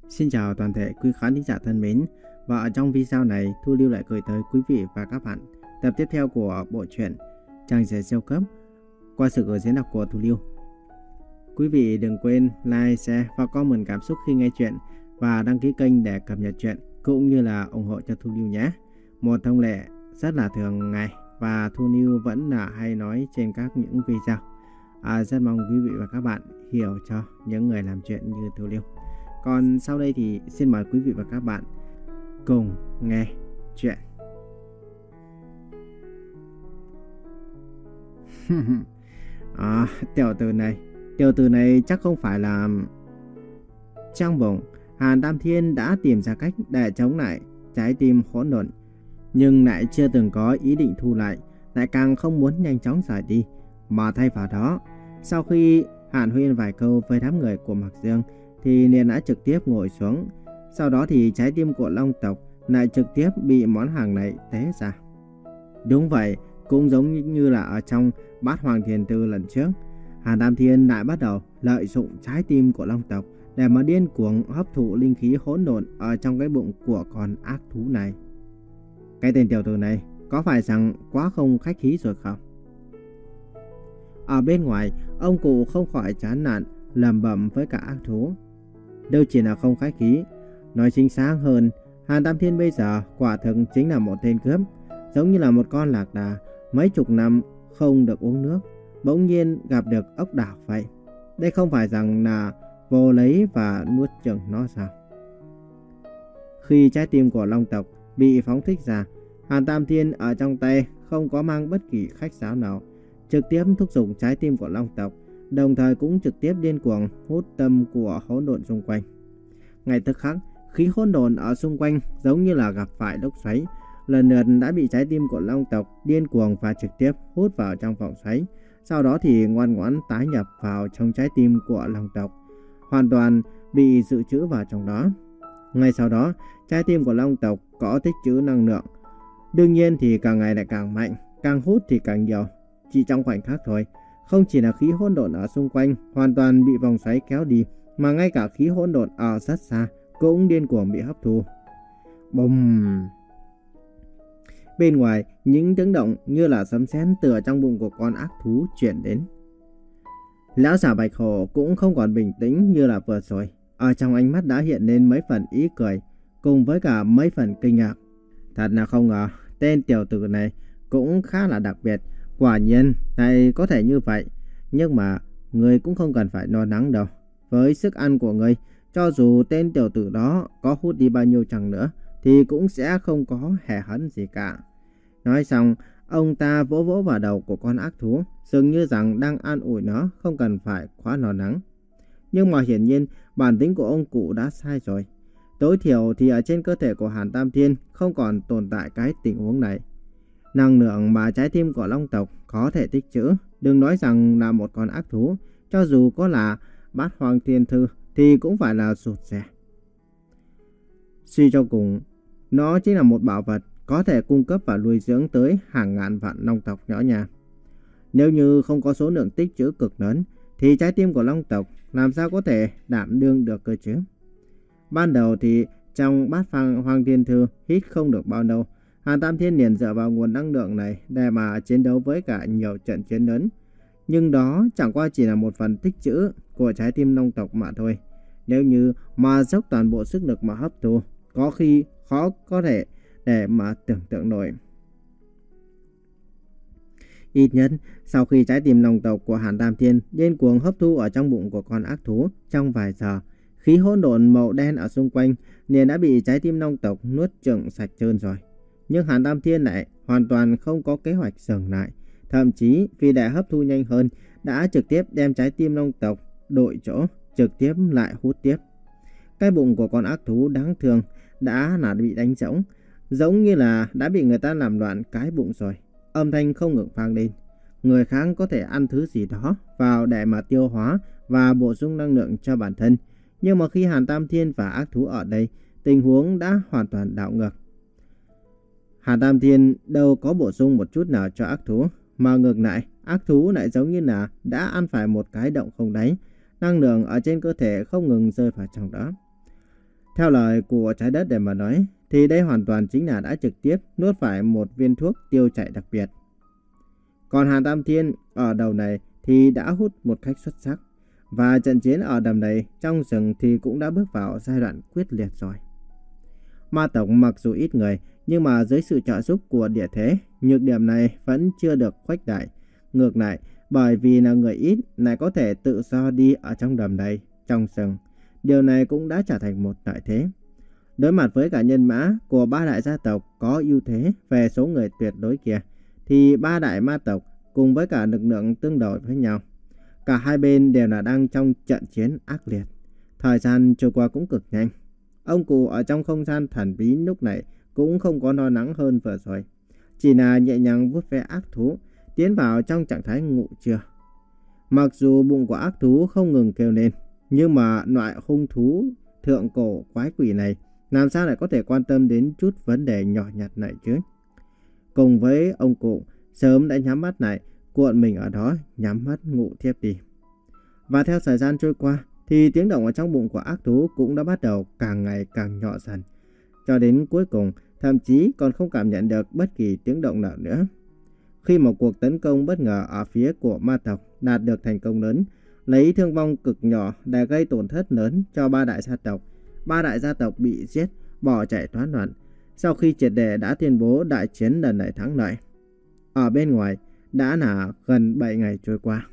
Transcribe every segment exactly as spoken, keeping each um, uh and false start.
Xin chào toàn thể quý khán thính giả thân mến. Và ở trong video này, Thu Lưu lại gửi tới quý vị và các bạn tập tiếp theo của bộ truyện Chàng Rể Siêu Cấp qua sự gửi diễn đọc của Thu Lưu. Quý vị đừng quên like, share và comment cảm xúc khi nghe chuyện và đăng ký kênh để cập nhật chuyện cũng như là ủng hộ cho Thu Lưu nhé. Một thông lệ rất là thường ngày và Thu Lưu vẫn là hay nói trên các những video. À, rất mong quý vị và các bạn hiểu cho những người làm chuyện như Thu Lưu. Còn sau đây thì xin mời quý vị và các bạn cùng nghe chuyện. à, tiểu tử này, tiểu tử này chắc không phải là... Trong bụng, Hàn Tam Thiên đã tìm ra cách để chống lại trái tim hỗn độn, nhưng lại chưa từng có ý định thu lại, lại càng không muốn nhanh chóng rời đi, mà thay vào đó, sau khi Hàn huyên vài câu với đám người của Mạc Dương, thì liền đã trực tiếp ngồi xuống. Sau đó thì trái tim của Long tộc lại trực tiếp bị món hàng này té ra. Đúng vậy, cũng giống như là ở trong Bát Hoàng Thiền Tư lần trước, Hàn Tam Thiên lại bắt đầu lợi dụng trái tim của Long tộc để mà điên cuồng hấp thụ linh khí hỗn độn ở trong cái bụng của con ác thú này. Cái tên tiểu tử này có phải rằng quá không khách khí rồi không? Ở bên ngoài, ông cụ không khỏi chán nản lẩm bẩm với cả ác thú. Đâu chỉ là không khách khí, nói chính xác hơn, Hàn Tam Thiên bây giờ quả thực chính là một tên cướp, giống như là một con lạc đà mấy chục năm không được uống nước, bỗng nhiên gặp được ốc đảo vậy. Đây không phải rằng là vô lấy và nuốt chửng nó sao? Khi trái tim của Long tộc bị phóng thích ra, Hàn Tam Thiên ở trong tay không có mang bất kỳ khách sáo nào, trực tiếp thúc giục trái tim của Long tộc, đồng thời cũng trực tiếp điên cuồng hút tâm của hỗn độn xung quanh. Ngay tức khắc, khí hỗn độn ở xung quanh giống như là gặp phải lốc xoáy, lần lượt đã bị trái tim của Long tộc điên cuồng và trực tiếp hút vào trong vòng xoáy, sau đó thì ngoan ngoãn tái nhập vào trong trái tim của Long tộc, hoàn toàn bị dự trữ vào trong đó. Ngay sau đó, trái tim của Long tộc có tích trữ năng lượng, đương nhiên thì càng ngày lại càng mạnh, càng hút thì càng nhiều. Chỉ trong khoảnh khắc thôi, không chỉ là khí hỗn độn ở xung quanh hoàn toàn bị vòng xoáy kéo đi, mà ngay cả khí hỗn độn ở rất xa cũng điên cuồng bị hấp thu. Bùm! Bên ngoài, những tiếng động như là sấm sét từ trong bụng của con ác thú chuyển đến. Lão già Bạch Hổ cũng không còn bình tĩnh như là vừa rồi, ở trong ánh mắt đã hiện lên mấy phần ý cười, cùng với cả mấy phần kinh ngạc. Thật là không ngờ, tên tiểu tử này cũng khá là đặc biệt. Quả nhiên này có thể như vậy, nhưng mà người cũng không cần phải lo lắng đâu. Với sức ăn của người, cho dù tên tiểu tử đó có hút đi bao nhiêu chăng nữa, thì cũng sẽ không có hề hấn gì cả. Nói xong, ông ta vỗ vỗ vào đầu của con ác thú, dường như rằng đang an ủi nó không cần phải quá lo lắng. Nhưng mà hiển nhiên, bản tính của ông cụ đã sai rồi. Tối thiểu thì ở trên cơ thể của Hàn Tam Thiên không còn tồn tại cái tình huống này. Năng lượng mà trái tim của Long tộc có thể tích trữ, đừng nói rằng là một con ác thú, cho dù có là Bát Hoàng Thiên Thư thì cũng phải là sụt rẻ. Suy cho cùng, nó chính là một bảo vật có thể cung cấp và nuôi dưỡng tới hàng ngàn vạn Long tộc nhỏ nhà. Nếu như không có số lượng tích trữ cực lớn, thì trái tim của Long tộc làm sao có thể đảm đương được cơ chứ? Ban đầu thì trong Bát Hoàng Thiên Thư hít không được bao lâu, Hàn Tam Thiên liền dựa vào nguồn năng lượng này để mà chiến đấu với cả nhiều trận chiến lớn. Nhưng đó chẳng qua chỉ là một phần tích trữ của trái tim Long tộc mà thôi. Nếu như mà dốc toàn bộ sức lực mà hấp thu, có khi khó có thể để mà tưởng tượng nổi. Ít nhất, sau khi trái tim Long tộc của Hàn Tam Thiên điên cuồng hấp thu ở trong bụng của con ác thú trong vài giờ, khí hỗn độn màu đen ở xung quanh liền đã bị trái tim Long tộc nuốt chửng sạch trơn rồi. Nhưng Hàn Tam Thiên lại hoàn toàn không có kế hoạch dừng lại, thậm chí vì để hấp thu nhanh hơn, đã trực tiếp đem trái tim Long tộc đổi chỗ, trực tiếp lại hút tiếp. Cái bụng của con ác thú đáng thương đã là bị đánh rỗng, giống như là đã bị người ta làm loạn cái bụng rồi. Âm thanh không ngừng vang lên. Người khác có thể ăn thứ gì đó vào để mà tiêu hóa và bổ sung năng lượng cho bản thân, nhưng mà khi Hàn Tam Thiên và ác thú ở đây, tình huống đã hoàn toàn đảo ngược. Hàn Tam Thiên đâu có bổ sung một chút nào cho ác thú, mà ngược lại, ác thú lại giống như là đã ăn phải một cái động không đáy, năng lượng ở trên cơ thể không ngừng rơi vào trong đó. Theo lời của trái đất để mà nói, thì đây hoàn toàn chính là đã trực tiếp nuốt phải một viên thuốc tiêu chảy đặc biệt. Còn Hàn Tam Thiên ở đầu này thì đã hút một cách xuất sắc. Và trận chiến ở đầm này trong rừng thì cũng đã bước vào giai đoạn quyết liệt rồi. Ma tộc mặc dù ít người, nhưng mà dưới sự trợ giúp của địa thế, nhược điểm này vẫn chưa được khuếch đại. Ngược lại, bởi vì là người ít lại có thể tự do đi ở trong đầm này, trong rừng. Điều này cũng đã trở thành một lợi thế. Đối mặt với cả nhân mã của ba đại gia tộc có ưu thế về số người tuyệt đối kia, thì ba đại ma tộc cùng với cả lực lượng tương đối với nhau. Cả hai bên đều là đang trong trận chiến ác liệt. Thời gian trôi qua cũng cực nhanh. Ông cụ ở trong không gian thần bí lúc này cũng không có lo lắng hơn vừa rồi. Chỉ là nhẹ nhàng vuốt ve ác thú, tiến vào trong trạng thái ngủ trưa. Mặc dù bụng của ác thú không ngừng kêu lên, nhưng mà loại hung thú thượng cổ quái quỷ này làm sao lại có thể quan tâm đến chút vấn đề nhỏ nhặt này chứ. Cùng với ông cụ, sớm đã nhắm mắt lại, cuộn mình ở đó, nhắm mắt ngủ thiếp đi. Và theo thời gian trôi qua, thì tiếng động ở trong bụng của ác thú cũng đã bắt đầu càng ngày càng nhỏ dần. Cho đến cuối cùng, thậm chí còn không cảm nhận được bất kỳ tiếng động nào nữa. Khi một cuộc tấn công bất ngờ ở phía của ma tộc đạt được thành công lớn, lấy thương vong cực nhỏ để gây tổn thất lớn cho ba đại gia tộc. Ba đại gia tộc bị giết, bỏ chạy toán loạn. Sau khi triệt để đã tuyên bố đại chiến lần này thắng lợi. Ở bên ngoài đã là gần bảy ngày trôi qua.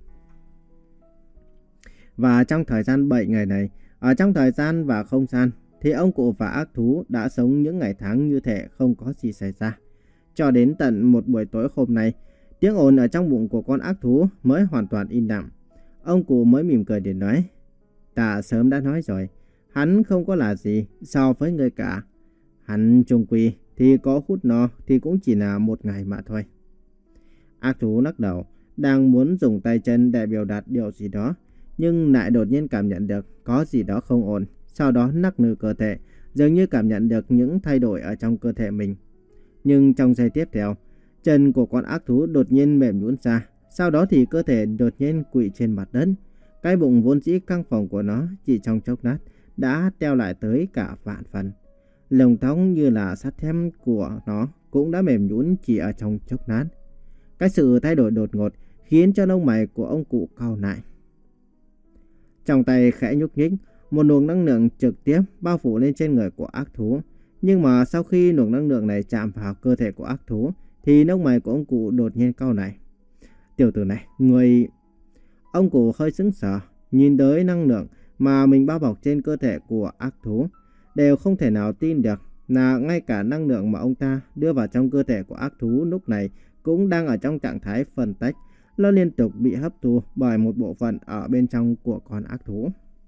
Và trong thời gian bảy ngày này, ở trong thời gian và không gian, thì ông cụ và ác thú đã sống những ngày tháng như thể không có gì xảy ra. Cho đến tận một buổi tối hôm nay, tiếng ồn ở trong bụng của con ác thú mới hoàn toàn im lặng. Ông cụ mới mỉm cười để nói, ta sớm đã nói rồi, hắn không có là gì so với người cả. Hắn trung quy thì có hút no thì cũng chỉ là một ngày mà thôi. Ác thú lắc đầu, đang muốn dùng tay chân để biểu đạt điều gì đó, nhưng lại đột nhiên cảm nhận được có gì đó không ổn. Sau đó nắc nư cơ thể, dường như cảm nhận được những thay đổi ở trong cơ thể mình. Nhưng trong giây tiếp theo, chân của con ác thú đột nhiên mềm nhũn ra. Sau đó thì cơ thể đột nhiên quỵ trên mặt đất. Cái bụng vốn dĩ căng phồng của nó chỉ trong chốc lát đã teo lại tới cả vạn phần. Lồng tóc như là sắt thép của nó cũng đã mềm nhũn chỉ ở trong chốc lát. Cái sự thay đổi đột ngột khiến cho lông mày của ông cụ cau lại. Trong tay khẽ nhúc nhích, một luồng năng lượng trực tiếp bao phủ lên trên người của ác thú. Nhưng mà sau khi luồng năng lượng này chạm vào cơ thể của ác thú, thì lông mày của ông cụ đột nhiên cau lại. Tiểu tử này, người... Ông cụ hơi sững sờ, nhìn tới năng lượng mà mình bao bọc trên cơ thể của ác thú. Đều không thể nào tin được là ngay cả năng lượng mà ông ta đưa vào trong cơ thể của ác thú lúc này cũng đang ở trong trạng thái phân tách. Nó liên tục bị hấp thu bởi một bộ phận ở bên trong của con ác thú.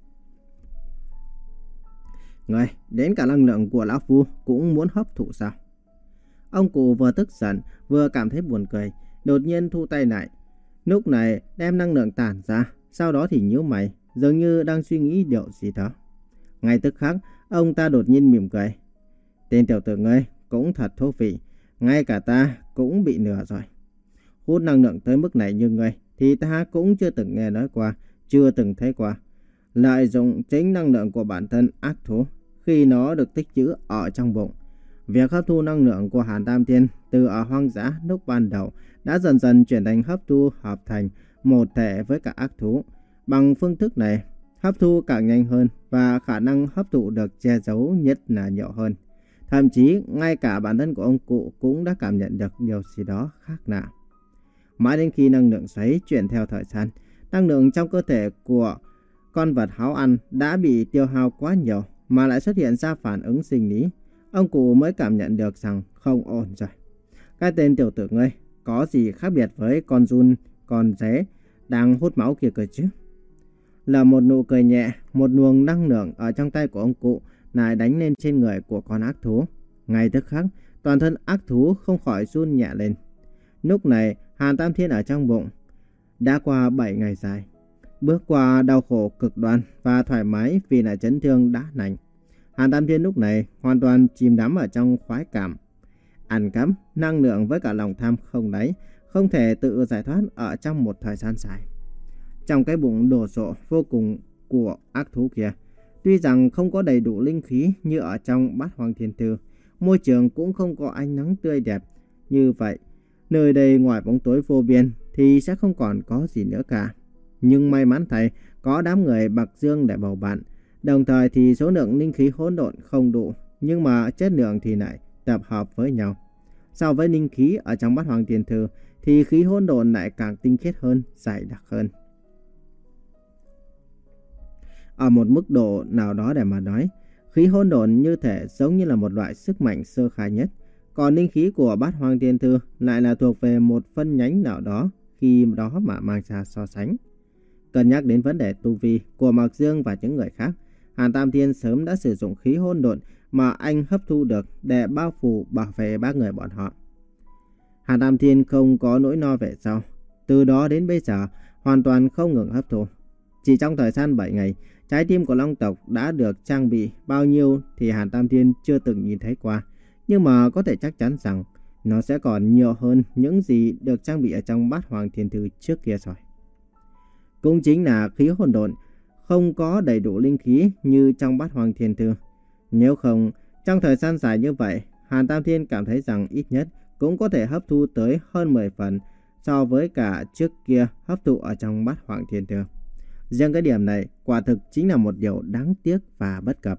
Người, đến cả năng lượng của lão phu cũng muốn hấp thụ sao? Ông cụ vừa tức giận vừa cảm thấy buồn cười, đột nhiên thu tay lại. Lúc này đem năng lượng tản ra, sau đó thì nhíu mày, dường như đang suy nghĩ điều gì đó. Ngay tức khắc, ông ta đột nhiên mỉm cười. Tên tiểu tử ngươi cũng thật thú vị, ngay cả ta cũng bị lừa rồi. Hút năng lượng tới mức này như ngươi thì ta cũng chưa từng nghe nói qua, chưa từng thấy qua. Lợi dụng chính năng lượng của bản thân ác thú khi nó được tích trữ ở trong bụng. Việc hấp thu năng lượng của Hàn Tam Thiên từ ở hoang dã lúc ban đầu đã dần dần chuyển thành hấp thu hợp thành một thể với cả ác thú. Bằng phương thức này, hấp thu càng nhanh hơn và khả năng hấp thụ được che giấu nhất là nhiều hơn. Thậm chí ngay cả bản thân của ông cụ cũng đã cảm nhận được điều gì đó khác lạ. Mãi đến khi năng lượng xoáy chuyển theo thời gian, năng lượng trong cơ thể của con vật háo ăn đã bị tiêu hao quá nhiều mà lại xuất hiện ra phản ứng sinh lý. Ông cụ mới cảm nhận được rằng không ổn rồi. Cái tên tiểu tử ngươi có gì khác biệt với con giun, con dế đang hút máu kia cơ chứ? Là một nụ cười nhẹ, một luồng năng lượng ở trong tay của ông cụ lại đánh lên trên người của con ác thú. Ngay tức khắc, toàn thân ác thú không khỏi run nhẹ lên. Lúc này, Hàn Tam Thiên ở trong bụng đã qua bảy ngày dài, bước qua đau khổ cực đoan và thoải mái vì là chấn thương đã lành. Hàn Tam Thiên lúc này hoàn toàn chìm đắm ở trong khoái cảm, ăn cắp năng lượng với cả lòng tham không đáy, không thể tự giải thoát ở trong một thời gian dài. Trong cái bụng đồ sộ vô cùng của ác thú kia, Tuy rằng không có đầy đủ linh khí như ở trong Bát Hoang Thiên Thư, môi trường cũng không có ánh nắng tươi đẹp như vậy. Nơi đây ngoài bóng tối vô biên thì sẽ không còn có gì nữa cả. Nhưng may mắn thay, có đám người Bạc Dương để bầu bạn. Đồng thời thì số lượng linh khí hỗn độn không đủ, nhưng mà chất lượng thì lại tập hợp với nhau. So với linh khí ở trong Bát Hoang Thiên Thư thì khí hỗn độn lại càng tinh khiết hơn, dày đặc hơn. Ở một mức độ nào đó để mà nói, khí hỗn độn như thể giống như là một loại sức mạnh sơ khai nhất. Còn linh khí của Bát Hoang Thiên Thư lại là thuộc về một phân nhánh nào đó khi đó mà mang ra so sánh. Cân nhắc đến vấn đề tu vi của Mạc Dương và những người khác, Hàn Tam Thiên sớm đã sử dụng khí hỗn độn mà anh hấp thu được để bao phủ bảo vệ ba người bọn họ. Hàn Tam Thiên không có nỗi lo về sau. Từ đó đến bây giờ, hoàn toàn không ngừng hấp thu. Chỉ trong thời gian bảy ngày, trái tim của Long tộc đã được trang bị bao nhiêu thì Hàn Tam Thiên chưa từng nhìn thấy qua. Nhưng mà có thể chắc chắn rằng nó sẽ còn nhiều hơn những gì được trang bị ở trong Bát Hoang Thiên Thư trước kia rồi. Cũng chính là khí hỗn độn không có đầy đủ linh khí như trong Bát Hoang Thiên Thư. Nếu không, trong thời gian dài như vậy, Hàn Tam Thiên cảm thấy rằng ít nhất cũng có thể hấp thu tới hơn mười phần so với cả trước kia hấp thụ ở trong Bát Hoang Thiên Thư. Riêng cái điểm này quả thực chính là một điều đáng tiếc và bất cập.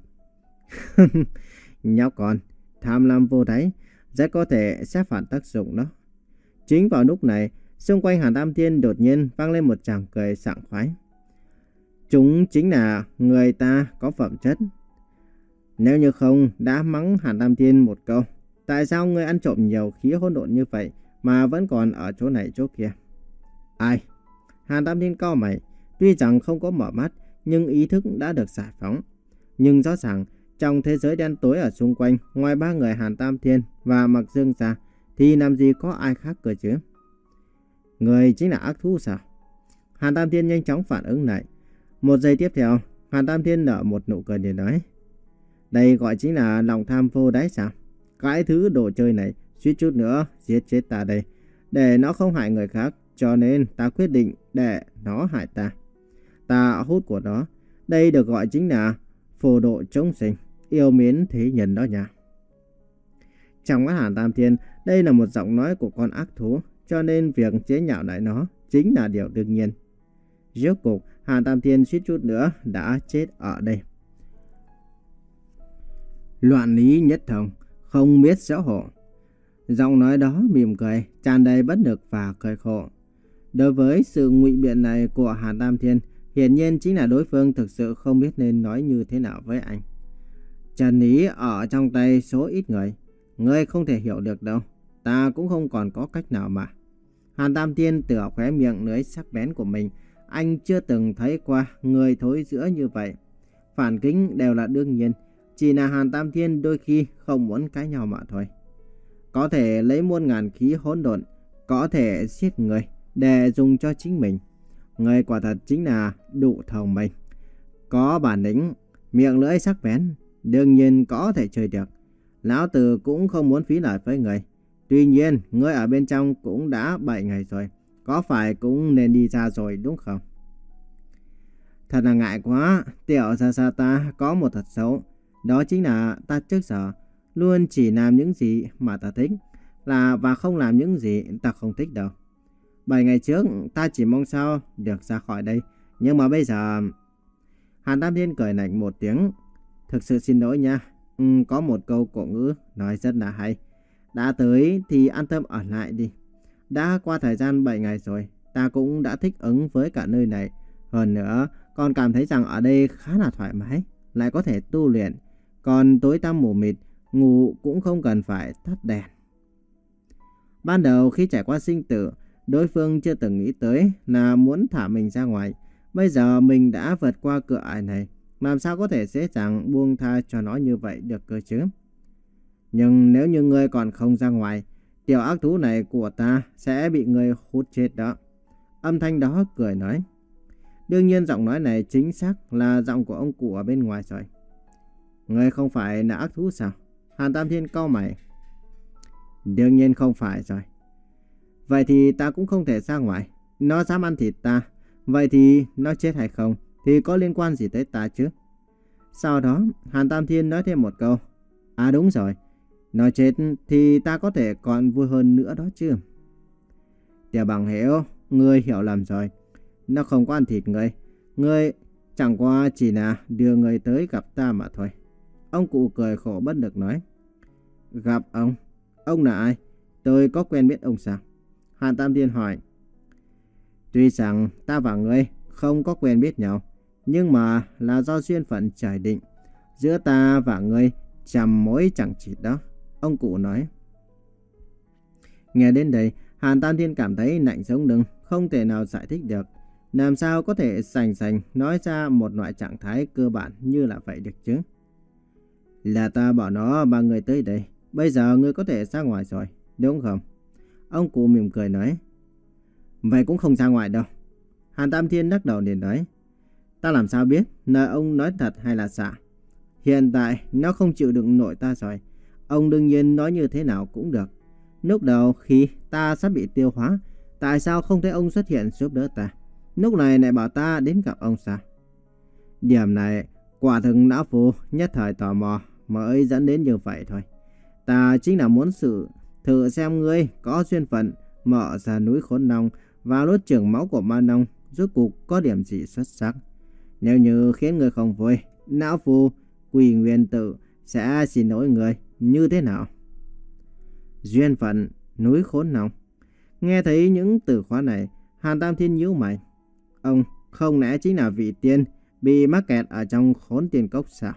Nhóc con, tham lam vô đáy, rất có thể sẽ phản tác dụng đó. Chính vào lúc này, xung quanh Hàn Tam Thiên đột nhiên vang lên một tràng cười sảng khoái. Chúng chính là người ta có phẩm chất. Nếu như không đã mắng Hàn Tam Thiên một câu, tại sao ngươi ăn trộm nhiều khí hỗn độn như vậy mà vẫn còn ở chỗ này chỗ kia? Ai? Hàn Tam Thiên cau mày, tuy rằng không có mở mắt nhưng ý thức đã được giải phóng. Nhưng rõ ràng trong thế giới đen tối ở xung quanh, ngoài ba người Hàn Tam Thiên và Mạc Dương ra thì làm gì có ai khác cơ chứ? Người chính là ác thú sao? Hàn Tam Thiên nhanh chóng phản ứng lại. Một giây tiếp theo, Hàn Tam Thiên nở một nụ cười để nói: đây gọi chính là lòng tham vô đáy sao? Cái thứ đồ chơi này suýt chút nữa giết chết ta đây. Để nó không hại người khác, cho nên ta quyết định để nó hại ta. Ta hút của nó. Đây được gọi chính là phổ độ chúng sinh, yêu mến thế nhân đó nha. Trong mắt Hàn Tam Thiên, đây là một giọng nói của con ác thú, cho nên việc chế nhạo lại nó chính là điều đương nhiên. Rốt cuộc, Hàn Tam Thiên suýt chút nữa đã chết ở đây. Loạn lý nhất thông, không biết xấu hổ. Giọng nói đó mỉm cười, tràn đầy bất lực và cười khổ. Đối với sự ngụy biện này của Hàn Tam Thiên, hiển nhiên chính là đối phương thực sự không biết nên nói như thế nào với anh. Trần lý ở trong tay số ít người, ngươi không thể hiểu được đâu. Ta cũng không còn có cách nào mà. Hàn Tam Thiên tựa khóe miệng lưỡi sắc bén của mình. Anh chưa từng thấy qua người thối giữa như vậy. Phản kính đều là đương nhiên. Chỉ là Hàn Tam Thiên đôi khi không muốn cãi nhau mà thôi. Có thể lấy muôn ngàn khí hỗn độn, có thể giết người để dùng cho chính mình. Người quả thật chính là đủ thông minh. Có bản lĩnh, miệng lưỡi sắc bén, đương nhiên có thể chơi được. Lão Tử cũng không muốn phí lời với người. Tuy nhiên, ngươi ở bên trong cũng đã bảy ngày rồi. Có phải cũng nên đi ra rồi đúng không? Thật là ngại quá. Tiểu gia gia ta có một thật xấu. Đó chính là ta trước giờ luôn chỉ làm những gì mà ta thích, là và không làm những gì ta không thích đâu. Bảy ngày trước ta chỉ mong sao được ra khỏi đây. Nhưng mà bây giờ... Hàn Tam Thiên cười lạnh một tiếng. Thực sự xin lỗi nha. Ừ, có một câu cổ ngữ nói rất là hay. Đã tới thì an tâm ở lại đi. Đã qua thời gian bảy ngày rồi, ta cũng đã thích ứng với cả nơi này. Hơn nữa, còn cảm thấy rằng ở đây khá là thoải mái, lại có thể tu luyện. Còn tối tăm mù mịt, ngủ cũng không cần phải tắt đèn. Ban đầu khi trải qua sinh tử, đối phương chưa từng nghĩ tới là muốn thả mình ra ngoài. Bây giờ mình đã vượt qua cửa ải này, làm sao có thể dễ dàng buông tha cho nó như vậy được cơ chứ? Nhưng nếu như ngươi còn không ra ngoài, tiểu ác thú này của ta sẽ bị ngươi hút chết đó. Âm thanh đó cười nói. Đương nhiên giọng nói này chính xác là giọng của ông cụ ở bên ngoài rồi. Ngươi không phải là ác thú sao? Hàn Tam Thiên cau mày. Đương nhiên không phải rồi. Vậy thì ta cũng không thể ra ngoài. Nó dám ăn thịt ta. Vậy thì nó chết hay không thì có liên quan gì tới ta chứ? Sau đó, Hàn Tam Thiên nói thêm một câu. À đúng rồi, nói chết thì ta có thể còn vui hơn nữa đó chứ. Tiểu Bằng Hiểu, ngươi hiểu lầm rồi. Nó không có ăn thịt ngươi. Ngươi chẳng qua chỉ là đưa ngươi tới gặp ta mà thôi. Ông cụ cười khổ bất lực nói. Gặp ông? Ông là ai? Tôi có quen biết ông sao? Hàn Tam Thiên hỏi. Tuy rằng ta và ngươi không có quen biết nhau, nhưng mà là do duyên phận trời định. Giữa ta và ngươi chằm mối chẳng chịt đó. Ông cụ nói. Nghe đến đây, Hàn Tam Thiên cảm thấy lạnh sống lưng, không thể nào giải thích được. Làm sao có thể sành sành nói ra một loại trạng thái cơ bản như là vậy được chứ? Là ta bảo nó ba người tới đây. Bây giờ ngươi có thể ra ngoài rồi, đúng không? Ông cụ mỉm cười nói. Vậy cũng không ra ngoài đâu. Hàn Tam Thiên lắc đầu liền nói. Ta làm sao biết lời ông nói thật hay là giả? Hiện tại nó không chịu đựng nổi ta rồi. Ông đương nhiên nói như thế nào cũng được. Lúc đầu khi ta sắp bị tiêu hóa, tại sao không thấy ông xuất hiện giúp đỡ ta? Lúc này lại bảo ta đến gặp ông sao? Điểm này quả thực não phu nhất thời tò mò mới dẫn đến như vậy thôi. Ta chính là muốn sự thử xem ngươi có duyên phận mở ra núi Khốn Long và nuốt chửng máu của Ma Nông rốt cuộc có điểm gì xuất sắc. Nếu như khiến ngươi không vui, não phu Quỳ Nguyên Tử sẽ xin lỗi ngươi như thế nào? Duyên phận, núi Khốn Long. Nghe thấy những từ khóa này, Hàn Tam Thiên nhíu mày. Ông không lẽ chính là vị tiên bị mắc kẹt ở trong Khốn Tiên Cốc sao?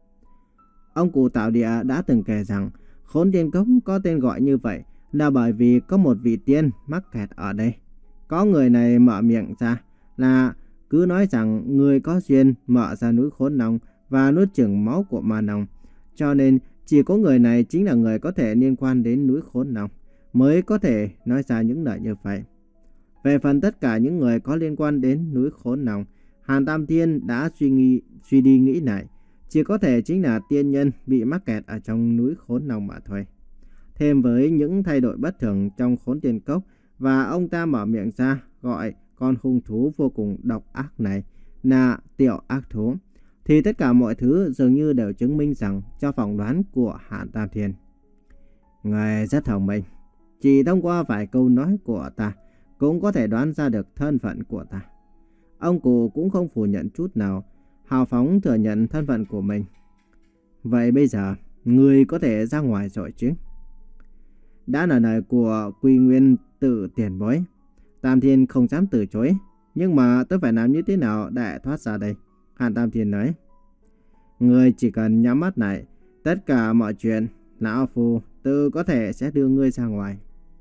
Ông cụ Tạo Địa đã từng kể rằng Khốn Tiên Cốc có tên gọi như vậy là bởi vì có một vị tiên mắc kẹt ở đây. Có người này mở miệng ra là cứ nói rằng người có duyên mở ra núi Khốn Long và nuốt chửng máu của Ma Nông. Cho nên chỉ có người này chính là người có thể liên quan đến núi Khốn Long mới có thể nói ra những lời như vậy. Về phần tất cả những người có liên quan đến núi Khốn Long, Hàn Tam Thiên đã suy nghĩ suy đi nghĩ lại, chỉ có thể chính là tiên nhân bị mắc kẹt ở trong núi Khốn Long mà thôi. Thêm với những thay đổi bất thường trong Khốn Tiên Cốc và ông ta mở miệng ra gọi con hung thú vô cùng độc ác này là tiểu ác thú, thì tất cả mọi thứ dường như đều chứng minh rằng cho phỏng đoán của Hàn Tam Thiên. Người rất thông minh, chỉ thông qua vài câu nói của ta cũng có thể đoán ra được thân phận của ta. Ông cụ cũng không phủ nhận chút nào, hào phóng thừa nhận thân phận của mình. Vậy bây giờ, người có thể ra ngoài rồi chứ? Đã là lời của Quy Nguyên Tử tiền bối, Tam Thiên không dám từ chối. Nhưng mà tôi phải làm như thế nào để thoát ra đây? Hàn Tam Thiên nói. Ngươi chỉ cần nhắm mắt lại, tất cả mọi chuyện, lão phu tự có thể sẽ đưa ngươi ra ngoài.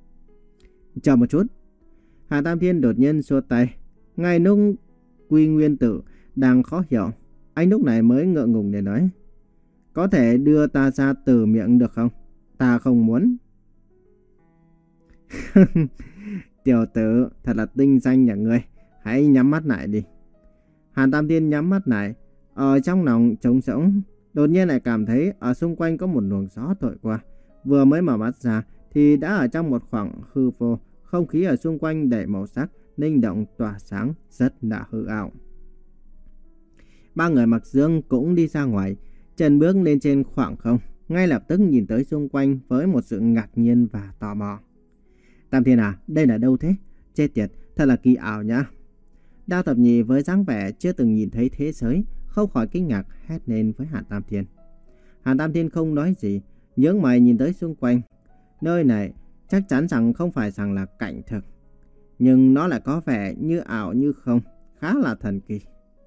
Chờ một chút. Hàn Tam Thiên đột nhiên xua tay. Ngay lúc Quy Nguyên Tử đang khó hiểu, anh lúc này mới ngượng ngùng để nói. Có thể đưa ta ra từ miệng được không? Ta không muốn. Tiểu tử, thật là tinh danh nhà ngươi. Hãy nhắm mắt lại đi. Hàn Tam Thiên nhắm mắt lại. Ở trong lòng trống rỗng, đột nhiên lại cảm thấy ở xung quanh có một luồng gió thổi qua. Vừa mới mở mắt ra thì đã ở trong một khoảng hư vô. Không khí ở xung quanh đầy màu sắc, linh động tỏa sáng, rất là hư ảo. Ba người mặc dương cũng đi ra ngoài, chân bước lên trên khoảng không, ngay lập tức nhìn tới xung quanh với một sự ngạc nhiên và tò mò. Tam Thiên à, đây là đâu thế? Chết tiệt, thật là kỳ ảo nhá. Đao Thập Nhị với dáng vẻ chưa từng nhìn thấy thế giới, không khỏi kinh ngạc hét lên với Hàn Tam Thiên. Hàn Tam Thiên không nói gì, nhướng mày nhìn tới xung quanh. Nơi này chắc chắn rằng không phải rằng là cảnh thực, nhưng nó lại có vẻ như ảo như không, khá là thần kỳ.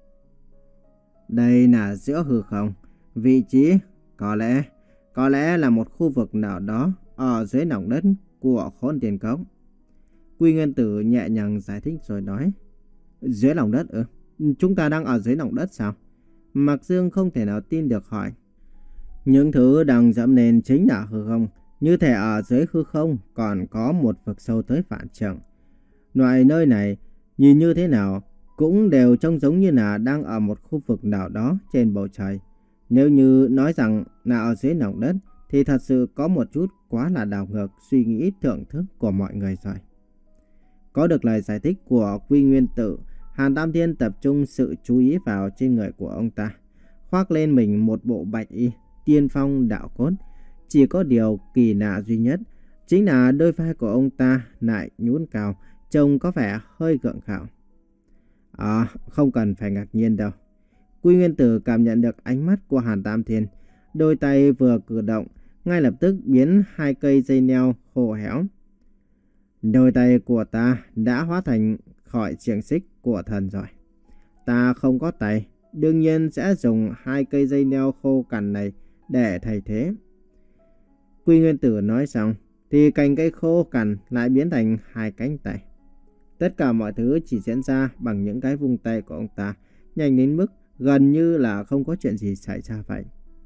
Đây là giữa hư không, vị trí có lẽ có lẽ là một khu vực nào đó ở dưới lòng đất của Khốn Tiên Cốc. Quy Nguyên Tử nhẹ nhàng giải thích rồi nói. Dưới lòng đất ư? Chúng ta đang ở dưới lòng đất sao? Mạc Dương không thể nào tin được hỏi. Những thứ đang dẫm lên chính là hư không. Như thể ở dưới hư không còn có một vực sâu tới vạn trượng. Loại nơi này nhìn như thế nào cũng đều trông giống như là đang ở một khu vực nào đó trên bầu trời. Nếu như nói rằng là ở dưới lòng đất thì thật sự có một chút quá là đảo ngược suy nghĩ thưởng thức của mọi người rồi. Có được lời giải thích của Quy Nguyên Tử, Hàn Tam Thiên tập trung sự chú ý vào trên người của ông ta. khoác lên mình một bộ bạch y, tiên phong đạo cốt. Chỉ có điều kỳ lạ duy nhất, chính là đôi vai của ông ta lại nhún cao, trông có vẻ hơi gượng gạo. À, không cần phải ngạc nhiên đâu. Quy Nguyên Tử cảm nhận được ánh mắt của Hàn Tam Thiên, đôi tay vừa cử động, ngay lập tức biến hai cây dây leo khô héo. Đôi tay của ta đã hóa thành khỏi xiềng xích của thần rồi. Ta không có tay, đương nhiên sẽ dùng hai cây dây leo khô cằn này để thay thế. Quy Nguyên Tử nói xong, thì cành cây khô cằn lại biến thành hai cánh tay. Tất cả mọi thứ chỉ diễn ra bằng những cái vung tay của ông ta, nhanh đến mức gần như là không có chuyện gì xảy ra vậy.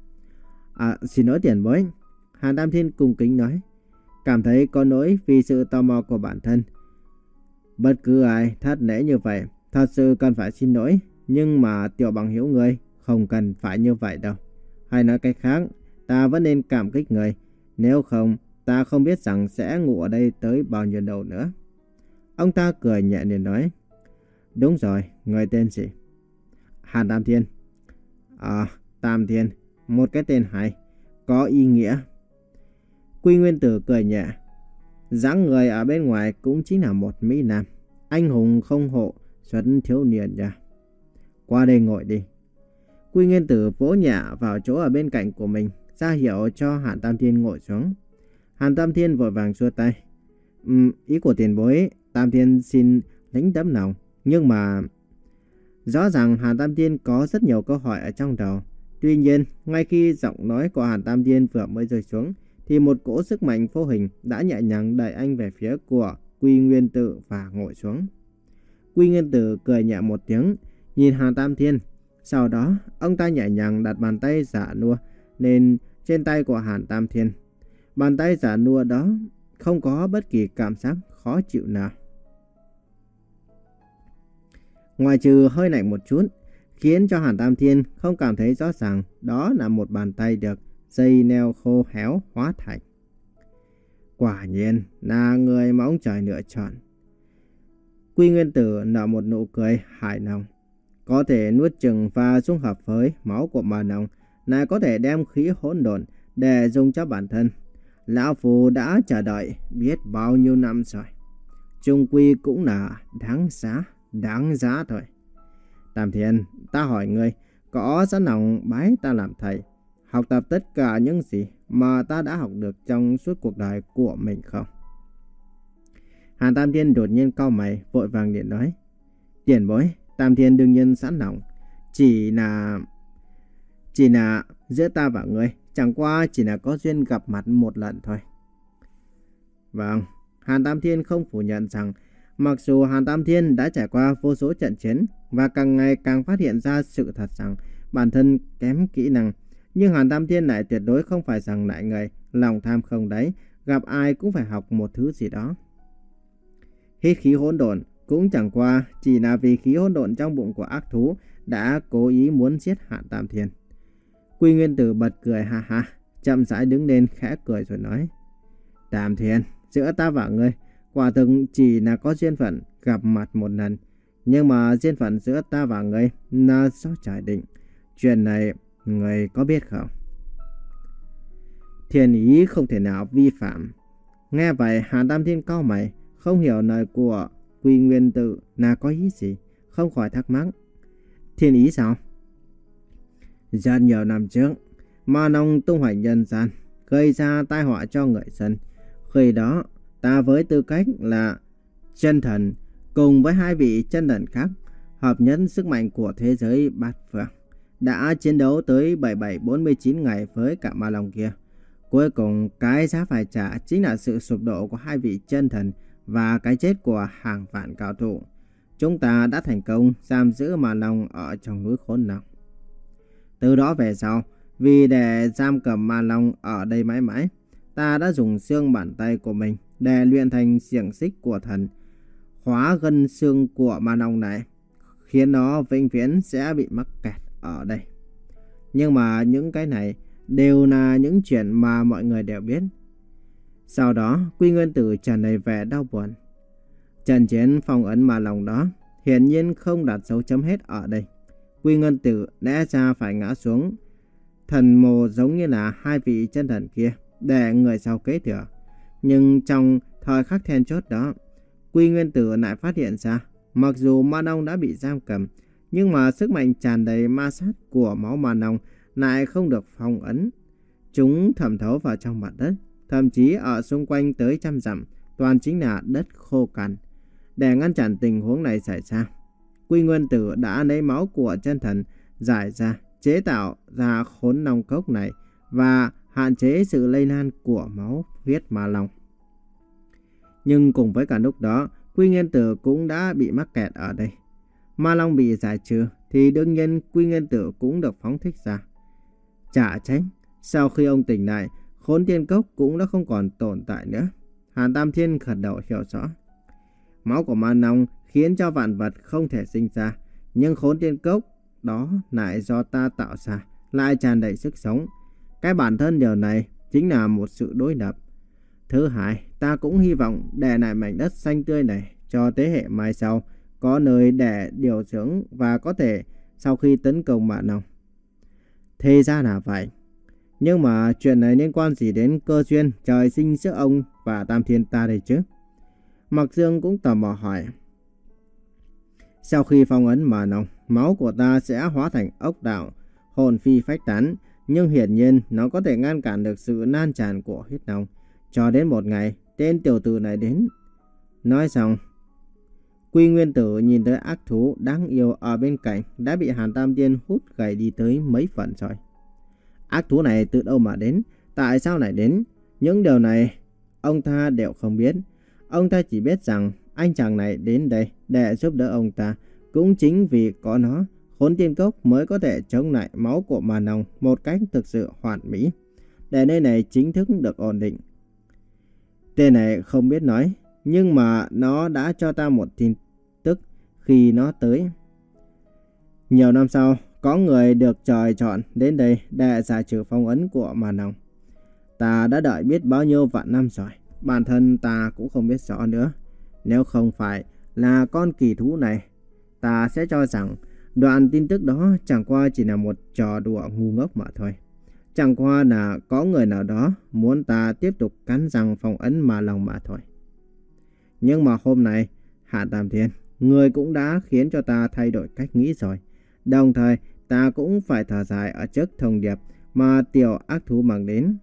À, xin lỗi tiền bối. Hàn Tam Thiên cung kính nói, cảm thấy có lỗi vì sự tò mò của bản thân. Bất cứ ai thất lễ như vậy, thật sự cần phải xin lỗi. Nhưng mà tiểu bằng hữu người không cần phải như vậy đâu. Hay nói cách khác, ta vẫn nên cảm kích người. Nếu không, ta không biết rằng sẽ ngủ ở đây tới bao nhiêu đầu nữa. Ông ta cười nhẹ liền nói, đúng rồi, người tên gì? Hàn Tam Thiên. À, Tam Thiên, một cái tên hay, có ý nghĩa. Quy Nguyên Tử cười nhẹ, dáng người ở bên ngoài cũng chính là một mỹ nam, anh hùng không hộ, xuất thiếu niên nha. Qua đây ngồi đi. Quy Nguyên Tử vỗ nhẹ vào chỗ ở bên cạnh của mình, ra hiệu cho Hàn Tam Thiên ngồi xuống. Hàn Tam Thiên vội vàng xua tay. Um, ý của tiền bối, Tam Thiên xin lãnh tấm lòng. Nhưng mà... Rõ ràng Hàn Tam Thiên có rất nhiều câu hỏi ở trong đầu. Tuy nhiên, ngay khi giọng nói của Hàn Tam Thiên vừa mới rơi xuống, thì một cỗ sức mạnh vô hình đã nhẹ nhàng đẩy anh về phía của Quy Nguyên Tử và ngồi xuống. Quy Nguyên Tử cười nhẹ một tiếng, nhìn Hàn Tam Thiên. Sau đó, ông ta nhẹ nhàng đặt bàn tay giả nua lên trên tay của Hàn Tam Thiên. Bàn tay giả nua đó không có bất kỳ cảm giác khó chịu nào. Ngoài trừ hơi lạnh một chút, khiến cho Hàn Tam Thiên không cảm thấy rõ ràng đó là một bàn tay được dây leo khô héo hóa thành. Quả nhiên là người mà ông trời lựa chọn. Quy Nguyên Tử nở một nụ cười hài lòng. Có thể nuốt chừng và dung hợp với máu của ma nông, lại có thể đem khí hỗn độn để dùng cho bản thân. Lão Phu đã chờ đợi biết bao nhiêu năm rồi. Chung quy cũng là đáng giá, đáng giá thôi. Tam Thiên, ta hỏi ngươi, có sẵn lòng bái ta làm thầy, học tập tất cả những gì mà ta đã học được trong suốt cuộc đời của mình không? Hàn Tam Thiên đột nhiên cau mày, vội vàng điện nói, tiền bối, Tam Thiên đương nhiên sẵn lòng. Chỉ là... Chỉ là giữa ta và ngươi chẳng qua chỉ là có duyên gặp mặt một lần thôi. Vâng, Hàn Tam Thiên không phủ nhận rằng mặc dù Hàn Tam Thiên đã trải qua vô số trận chiến và càng ngày càng phát hiện ra sự thật rằng bản thân kém kỹ năng, nhưng Hàn Tam Thiên lại tuyệt đối không phải rằng lại người lòng tham không đáy, gặp ai cũng phải học một thứ gì đó. Hít khí hỗn độn cũng chẳng qua chỉ là vì khí hỗn độn trong bụng của ác thú đã cố ý muốn giết Hàn Tam Thiên. Quy Nguyên Tử bật cười ha ha, chậm rãi đứng lên khẽ cười rồi nói, Tam Thiên, giữa ta và ngươi quả thực chỉ là có duyên phận gặp mặt một lần, nhưng mà duyên phận giữa ta và ngươi là do trời định. Chuyện này ngươi có biết không? Thiên ý không thể nào vi phạm. Nghe vậy Hàn Tam Thiên cau mày, không hiểu lời của Quy Nguyên Tử là có ý gì, không khỏi thắc mắc. Thiên ý sao? Rất nhiều năm trước, ma nông tung hoành nhân gian, gây ra tai họa cho người dân. Khi đó, ta với tư cách là chân thần, cùng với hai vị chân thần khác, hợp nhất sức mạnh của thế giới bát phương, đã chiến đấu tới bảy bảy bốn mươi chín ngày với cả ma long kia. Cuối cùng, cái giá phải trả chính là sự sụp đổ của hai vị chân thần và cái chết của hàng vạn cao thủ. Chúng ta đã thành công giam giữ ma long ở trong núi Khốn Long. Từ đó về sau, vì để giam cầm ma long ở đây mãi mãi, ta đã dùng xương bàn tay của mình để luyện thành xiềng xích của thần, khóa gân xương của ma long này, khiến nó vĩnh viễn sẽ bị mắc kẹt ở đây. Nhưng mà những cái này đều là những chuyện mà mọi người đều biết. Sau đó, Quy Nguyên Tử tràn đầy vẻ đau buồn. Trận chiến phong ấn ma long đó hiển nhiên không đặt dấu chấm hết ở đây. Quy Nguyên Tử lẽ ra phải ngã xuống thần mồ giống như là hai vị chân thần kia để người sau kế thừa. Nhưng trong thời khắc then chốt đó, Quy Nguyên Tử lại phát hiện ra, mặc dù Ma Nông đã bị giam cầm, nhưng mà sức mạnh tràn đầy ma sát của máu Ma Nông lại không được phong ấn. Chúng thẩm thấu vào trong mặt đất, thậm chí ở xung quanh tới trăm dặm, toàn chính là đất khô cằn. Để ngăn chặn tình huống này xảy ra, Quy Nguyên Tử đã lấy máu của chân thần giải ra, chế tạo ra khốn long cốc này và hạn chế sự lây lan của máu huyết Ma Long. Nhưng cùng với cả lúc đó, Quy Nguyên Tử cũng đã bị mắc kẹt ở đây. Ma Long bị giải trừ thì đương nhiên Quy Nguyên Tử cũng được phóng thích ra. Chả trách, sau khi ông tỉnh lại, khốn tiên cốc cũng đã không còn tồn tại nữa. Hàn Tam Thiên gật đầu hiểu rõ. Máu của Ma Long khiến cho vạn vật không thể sinh ra, nhưng khốn tiên cốc đó lại do ta tạo ra, lại tràn đầy sức sống. Cái bản thân điều này chính là một sự đối lập. Thứ hai, ta cũng hy vọng để lại mảnh đất xanh tươi này cho thế hệ mai sau có nơi để điều dưỡng và có thể sau khi tấn công Ma Long. Thế ra là vậy. Nhưng mà chuyện này liên quan gì đến cơ duyên trời sinh giữa ông và Tam Thiên ta đây chứ? Mạc Dương cũng tò mò hỏi. Sau khi phong ấn Ma Long, máu của ta sẽ hóa thành ốc đạo, hồn phi phách tán. Nhưng hiển nhiên nó có thể ngăn cản được sự lan tràn của huyết long. Cho đến một ngày, tên tiểu tử này đến. Nói xong, Quy Nguyên Tử nhìn tới ác thú đáng yêu ở bên cạnh đã bị Hàn Tam Thiên hút gầy đi tới mấy phần rồi. Ác thú này từ đâu mà đến? Tại sao lại đến? Những điều này ông ta đều không biết. Ông ta chỉ biết rằng anh chàng này đến đây để giúp đỡ ông ta. Cũng chính vì có nó, khốn tiên cốc mới có thể chống lại máu của Ma Long một cách thực sự hoàn mỹ, để nơi này chính thức được ổn định. Tên này không biết nói, nhưng mà nó đã cho ta một tin tức khi nó tới. Nhiều năm sau, có người được trời chọn đến đây để giải trừ phong ấn của Ma Long. Ta đã đợi biết bao nhiêu vạn năm rồi, bản thân ta cũng không biết rõ nữa. Nếu không phải là con kỳ thú này, ta sẽ cho rằng đoạn tin tức đó chẳng qua chỉ là một trò đùa ngu ngốc mà thôi. Chẳng qua là có người nào đó muốn ta tiếp tục cắn răng phong ấn Ma Long mà thôi. Nhưng mà hôm nay, Hạ Tam Thiên, người cũng đã khiến cho ta thay đổi cách nghĩ rồi. Đồng thời, ta cũng phải thở dài ở trước thông điệp mà tiểu ác thú mang đến.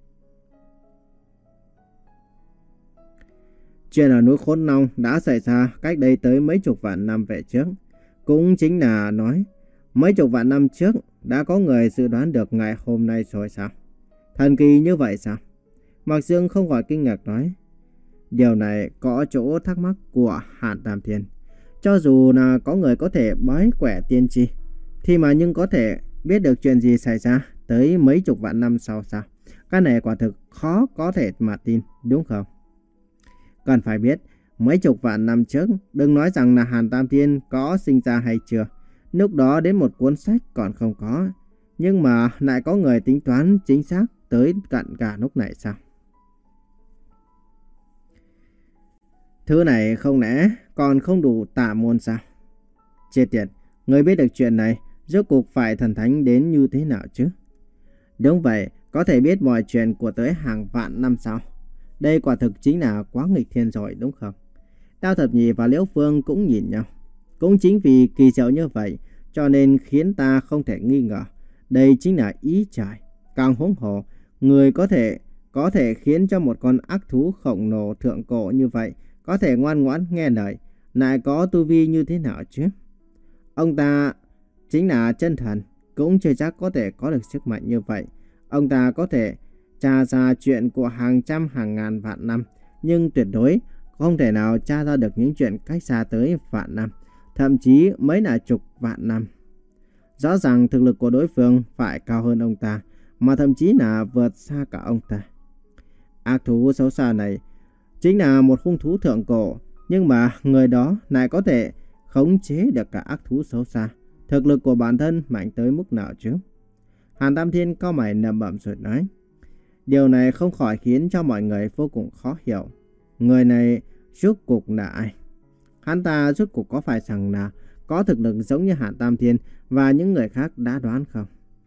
Chuyện ở núi Khốn Long đã xảy ra cách đây tới mấy chục vạn năm về trước. Cũng chính là nói, mấy chục vạn năm trước đã có người dự đoán được ngày hôm nay rồi sao? Thần kỳ như vậy sao? Mạc Dương không khỏi kinh ngạc nói. Điều này có chỗ thắc mắc của Hàn Tam Thiên. Cho dù là có người có thể bói quẻ tiên tri, thì mà nhưng có thể biết được chuyện gì xảy ra tới mấy chục vạn năm sau sao? Cái này quả thực khó có thể mà tin, đúng không? Cần phải biết, mấy chục vạn năm trước, đừng nói rằng là Hàn Tam Thiên có sinh ra hay chưa. Lúc đó đến một cuốn sách còn không có. Nhưng mà lại có người tính toán chính xác tới cận cả lúc này sao? Thứ này không lẽ còn không đủ tà môn sao? Chết tiệt, người biết được chuyện này rốt cuộc phải thần thánh đến như thế nào chứ? Đúng vậy, có thể biết mọi chuyện của tới hàng vạn năm sau. Đây quả thực chính là quá nghịch thiên rồi đúng không? Đao Thập Nhị và Liễu Phương cũng nhìn nhau. Cũng chính vì kỳ diệu như vậy cho nên khiến ta không thể nghi ngờ. Đây chính là ý trời. Càng huống hồ, người có thể có thể khiến cho một con ác thú khổng lồ thượng cổ như vậy có thể ngoan ngoãn nghe lời, lại có tu vi như thế nào chứ? Ông ta chính là chân thần, cũng chưa chắc có thể có được sức mạnh như vậy. Ông ta có thể tra ra chuyện của hàng trăm hàng ngàn vạn năm, nhưng tuyệt đối không thể nào tra ra được những chuyện cách xa tới vạn năm, thậm chí mấy là chục vạn năm. Rõ ràng thực lực của đối phương phải cao hơn ông ta, mà thậm chí là vượt xa cả ông ta. Ác thú xấu xa này chính là một hung thú thượng cổ, nhưng mà người đó lại có thể khống chế được cả ác thú xấu xa. Thực lực của bản thân mạnh tới mức nào chứ? Hàn Tam Thiên cau mày lẩm bẩm rồi nói. Điều này không khỏi khiến cho mọi người vô cùng khó hiểu. Người này rốt cuộc là ai? Hắn ta rốt cuộc có phải rằng là có thực lực giống như Hàn Tam Thiên và những người khác đã đoán không?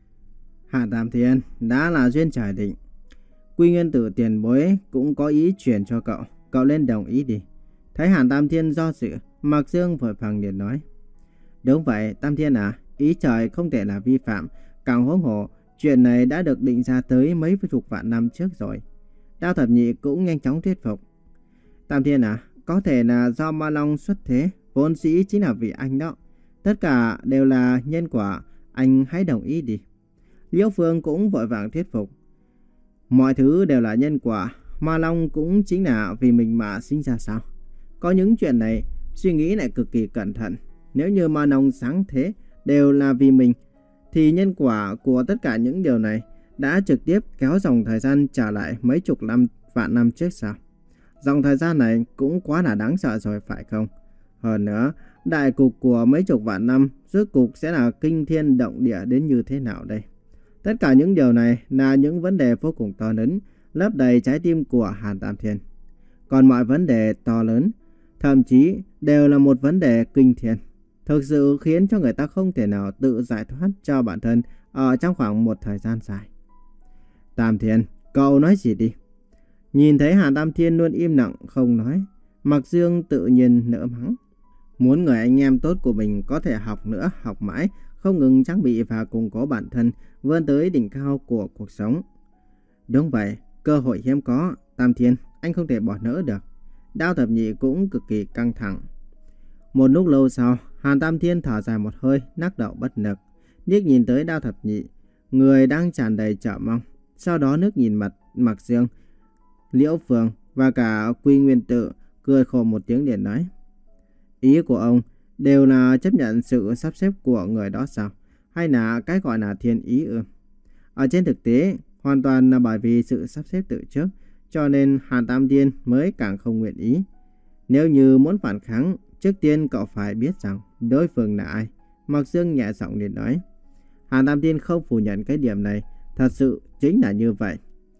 Hàn Tam Thiên đã là duyên trời định. Quy Nguyên Tử tiền bối cũng có ý truyền cho cậu, cậu lên đồng ý đi. Thấy Hàn Tam Thiên do dự, Mạc Dương vội vàng liền nói. Đúng vậy, Tam Thiên à, ý trời không thể là vi phạm, càng huống hồ, chuyện này đã được định ra tới mấy chục vạn năm trước rồi. Đao Thập Nhị cũng nhanh chóng thuyết phục. Tam Thiên à, có thể là do Ma Long xuất thế, vốn dĩ chính là vì anh đó. Tất cả đều là nhân quả, anh hãy đồng ý đi. Liễu Phương cũng vội vàng thuyết phục. Mọi thứ đều là nhân quả, Ma Long cũng chính là vì mình mà sinh ra sao? Có những chuyện này, suy nghĩ lại cực kỳ cẩn thận. Nếu như Ma Long sáng thế đều là vì mình, thì nhân quả của tất cả những điều này đã trực tiếp kéo dòng thời gian trở lại mấy chục năm vạn năm trước sao? Dòng thời gian này cũng quá là đáng sợ rồi phải không? Hơn nữa, đại cục của mấy chục vạn năm rốt cục sẽ là kinh thiên động địa đến như thế nào đây? Tất cả những điều này là những vấn đề vô cùng to lớn, lấp đầy trái tim của Hàn Tam Thiên. Còn mọi vấn đề to lớn, thậm chí đều là một vấn đề kinh thiên, thực sự khiến cho người ta không thể nào tự giải thoát cho bản thân ở trong khoảng một thời gian dài. Tam Thiên, cậu nói gì đi? Nhìn thấy Hàn Tam Thiên luôn im lặng không nói, Mạc Dương tự nhiên nở mắng. Muốn người anh em tốt của mình có thể học nữa, học mãi, không ngừng trang bị và củng cố bản thân, vươn tới đỉnh cao của cuộc sống. Đúng vậy, cơ hội hiếm có, Tam Thiên, anh không thể bỏ lỡ được. Đao Thập Nhị cũng cực kỳ căng thẳng. Một lúc lâu sau, Hàn Tam Thiên thở dài một hơi, lắc đầu bất lực, liếc nhìn tới Đao Thập Nhị, người đang tràn đầy chờ mong. Sau đó nước nhìn mặt Mạc Dương, Liễu Phương và cả Quy Nguyên Tử, cười khổ một tiếng liền nói. Ý của ông đều là chấp nhận sự sắp xếp của người đó sao? Hay là cái gọi là thiên ý ư? Ở trên thực tế, hoàn toàn là bởi vì sự sắp xếp từ trước, cho nên Hàn Tam Thiên mới càng không nguyện ý. Nếu như muốn phản kháng, trước tiên cậu phải biết rằng đối phương là ai. Mạc Dương nhẹ giọng liền nói. Hàn Tam Thiên không phủ nhận cái điểm này, thật sự chính là như vậy.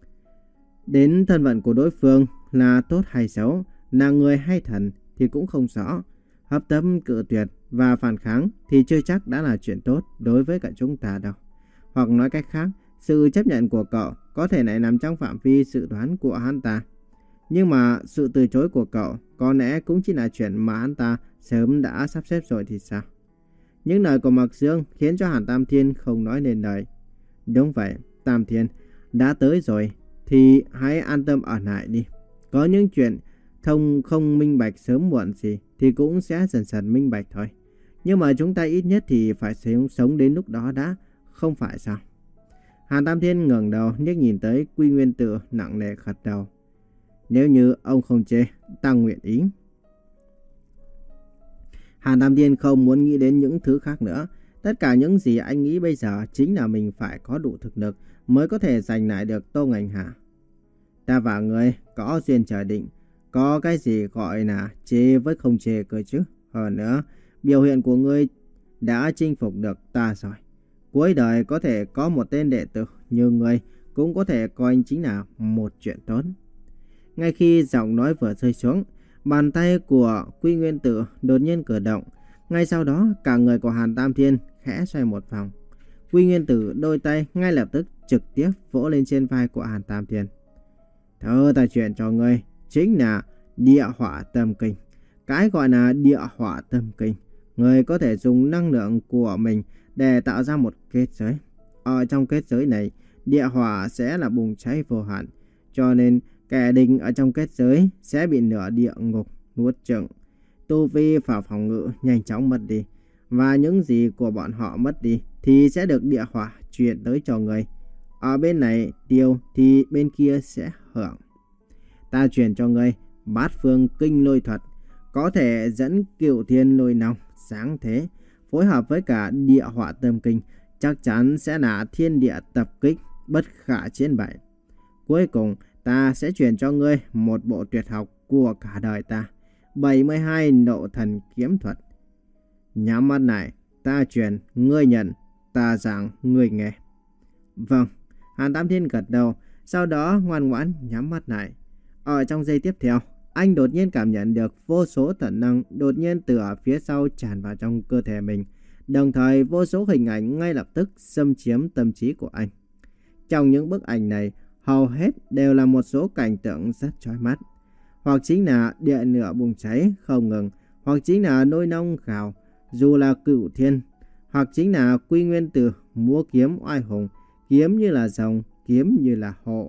Đến thân phận của đối phương là tốt hay xấu, là người hay thần thì cũng không rõ. Hấp tấp cự tuyệt và phản kháng thì chưa chắc đã là chuyện tốt đối với cả chúng ta đâu. Hoặc nói cách khác, sự chấp nhận của cậu có thể lại nằm trong phạm vi dự đoán của hắn ta. Nhưng mà sự từ chối của cậu có lẽ cũng chỉ là chuyện mà hắn ta sớm đã sắp xếp rồi thì sao? Những lời của Mạc Dương khiến cho Hàn Tam Thiên không nói nên lời. Đúng vậy, Tam Thiên, đã tới rồi thì hãy an tâm ở lại đi. Có những chuyện không không minh bạch sớm muộn gì thì cũng sẽ dần dần minh bạch thôi. Nhưng mà chúng ta ít nhất thì phải sống, sống đến lúc đó đã, không phải sao? Hàn Tam Thiên ngẩng đầu liếc nhìn tới Quy Nguyên Tử, nặng nề gật đầu. Nếu như ông không chê, ta nguyện ý. Hàn Tam Thiên không muốn nghĩ đến những thứ khác nữa. Tất cả những gì anh nghĩ bây giờ chính là mình phải có đủ thực lực mới có thể giành lại được Tô Ngành Hà. Ta và ngươi có duyên trời định, có cái gì gọi là chê với không chê cơ chứ. Hơn nữa, biểu hiện của ngươi đã chinh phục được ta rồi. Cuối đời có thể có một tên đệ tử như ngươi cũng có thể coi chính là một chuyện tốt. Ngay khi giọng nói vừa rơi xuống, bàn tay của Quy Nguyên Tử đột nhiên cử động. Ngay sau đó, cả người của Hàn Tam Thiên khẽ xoay một vòng. Quy Nguyên Tử đôi tay ngay lập tức trực tiếp vỗ lên trên vai của Hàn Tam Thiên. Thơ ta chuyện cho ngươi chính là địa hỏa tâm kinh. Cái gọi là địa hỏa tâm kinh, ngươi có thể dùng năng lượng của mình để tạo ra một kết giới. Ở trong kết giới này, địa hỏa sẽ là bùng cháy vô hạn, cho nên kẻ địch ở trong kết giới sẽ bị nửa địa ngục nuốt chửng. Tu vi và phòng ngự nhanh chóng mất đi, và những gì của bọn họ mất đi thì sẽ được địa hỏa chuyển tới cho người. Ở bên này tiêu thì bên kia sẽ hưởng. Ta truyền cho ngươi bát phương kinh lôi thuật, có thể dẫn cửu thiên lôi long sáng thế, phối hợp với cả địa hỏa tâm kinh, chắc chắn sẽ là thiên địa tập kích bất khả chiến bại. Cuối cùng ta sẽ truyền cho ngươi một bộ tuyệt học của cả đời ta, bảy mươi hai nộ thần kiếm thuật. Nhắm mắt lại, ta truyền, ngươi nhận, ta giảng, ngươi nghe. Vâng, Hàn Tam Thiên gật đầu, sau đó ngoan ngoãn nhắm mắt lại. Ở trong giây tiếp theo, anh đột nhiên cảm nhận được vô số thần năng đột nhiên từ ở phía sau tràn vào trong cơ thể mình. Đồng thời vô số hình ảnh ngay lập tức xâm chiếm tâm trí của anh. Trong những bức ảnh này, hầu hết đều là một số cảnh tượng rất chói mắt. Hoặc chính là địa lửa bùng cháy không ngừng, hoặc chính là nôi nông gào, dù là cửu thiên, hoặc chính là Quy Nguyên Tử múa kiếm oai hùng, kiếm như là rồng, kiếm như là hổ.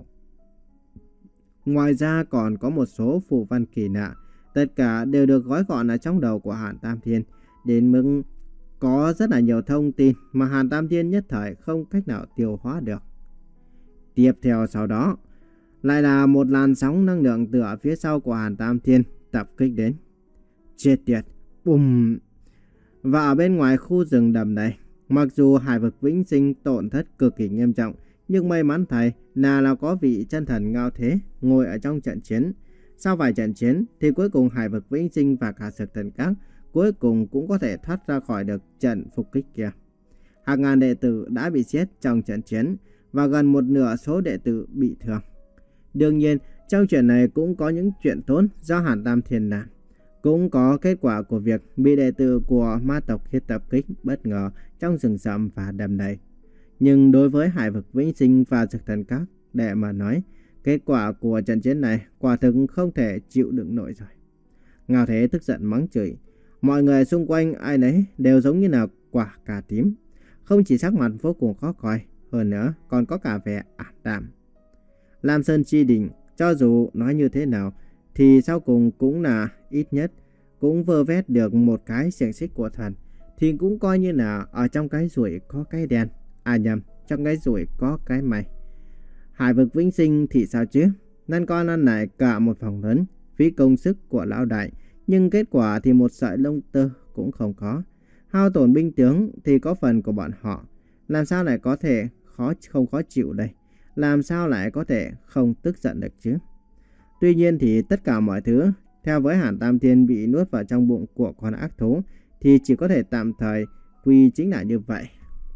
Ngoài ra còn có một số phù văn kỳ lạ, tất cả đều được gói gọn ở trong đầu của Hàn Tam Thiên, đến mức có rất là nhiều thông tin mà Hàn Tam Thiên nhất thời không cách nào tiêu hóa được. Tiếp theo sau đó, lại là một làn sóng năng lượng từ ở phía sau của Hàn Tam Thiên tập kích đến. Chết tiệt, bùm! Và ở bên ngoài khu rừng đầm này, mặc dù hải vực vĩnh sinh tổn thất cực kỳ nghiêm trọng, nhưng may mắn thay là là có vị chân thần Ngao Thế ngồi ở trong trận chiến. Sau vài trận chiến thì cuối cùng hải vực vĩnh sinh và cả Sực Thần Các cuối cùng cũng có thể thoát ra khỏi được trận phục kích kia. Hàng ngàn đệ tử đã bị giết trong trận chiến và gần một nửa số đệ tử bị thương. Đương nhiên, trong chuyện này cũng có những chuyện tốt do Hàn Tam Thiên làm. Cũng có kết quả của việc bị đệ tử của ma tộc khi tập kích bất ngờ trong rừng rậm và đầm lầy. Nhưng đối với hải vực vĩnh sinh và Sực Thần Các để mà nói, kết quả của trận chiến này quả thực không thể chịu đựng nổi rồi. Ngao Thế tức giận mắng chửi. Mọi người xung quanh ai nấy đều giống như là quả cà tím. Không chỉ sắc mặt vô cùng khó coi, hơn nữa còn có cả vẻ ảm đạm. Lam Sơn Chi Đỉnh, cho dù nói như thế nào, thì sau cùng cũng là ít nhất cũng vơ vét được một cái xiềng xích của thần. Thì cũng coi như là ở trong cái ruồi có cái đen. À nhầm, trong cái ruồi có cái may. Hải vực vĩnh sinh thì sao chứ? Năn con ăn lại cả một phòng lớn, phí công sức của lão đại. Nhưng kết quả thì một sợi lông tơ cũng không có. Hao tổn binh tướng thì có phần của bọn họ. Làm sao lại có thể khó không khó chịu đây? Làm sao lại có thể không tức giận được chứ? Tuy nhiên thì tất cả mọi thứ, theo với Hàn Tam Thiên bị nuốt vào trong bụng của con ác thú, thì chỉ có thể tạm thời quy chính là như vậy.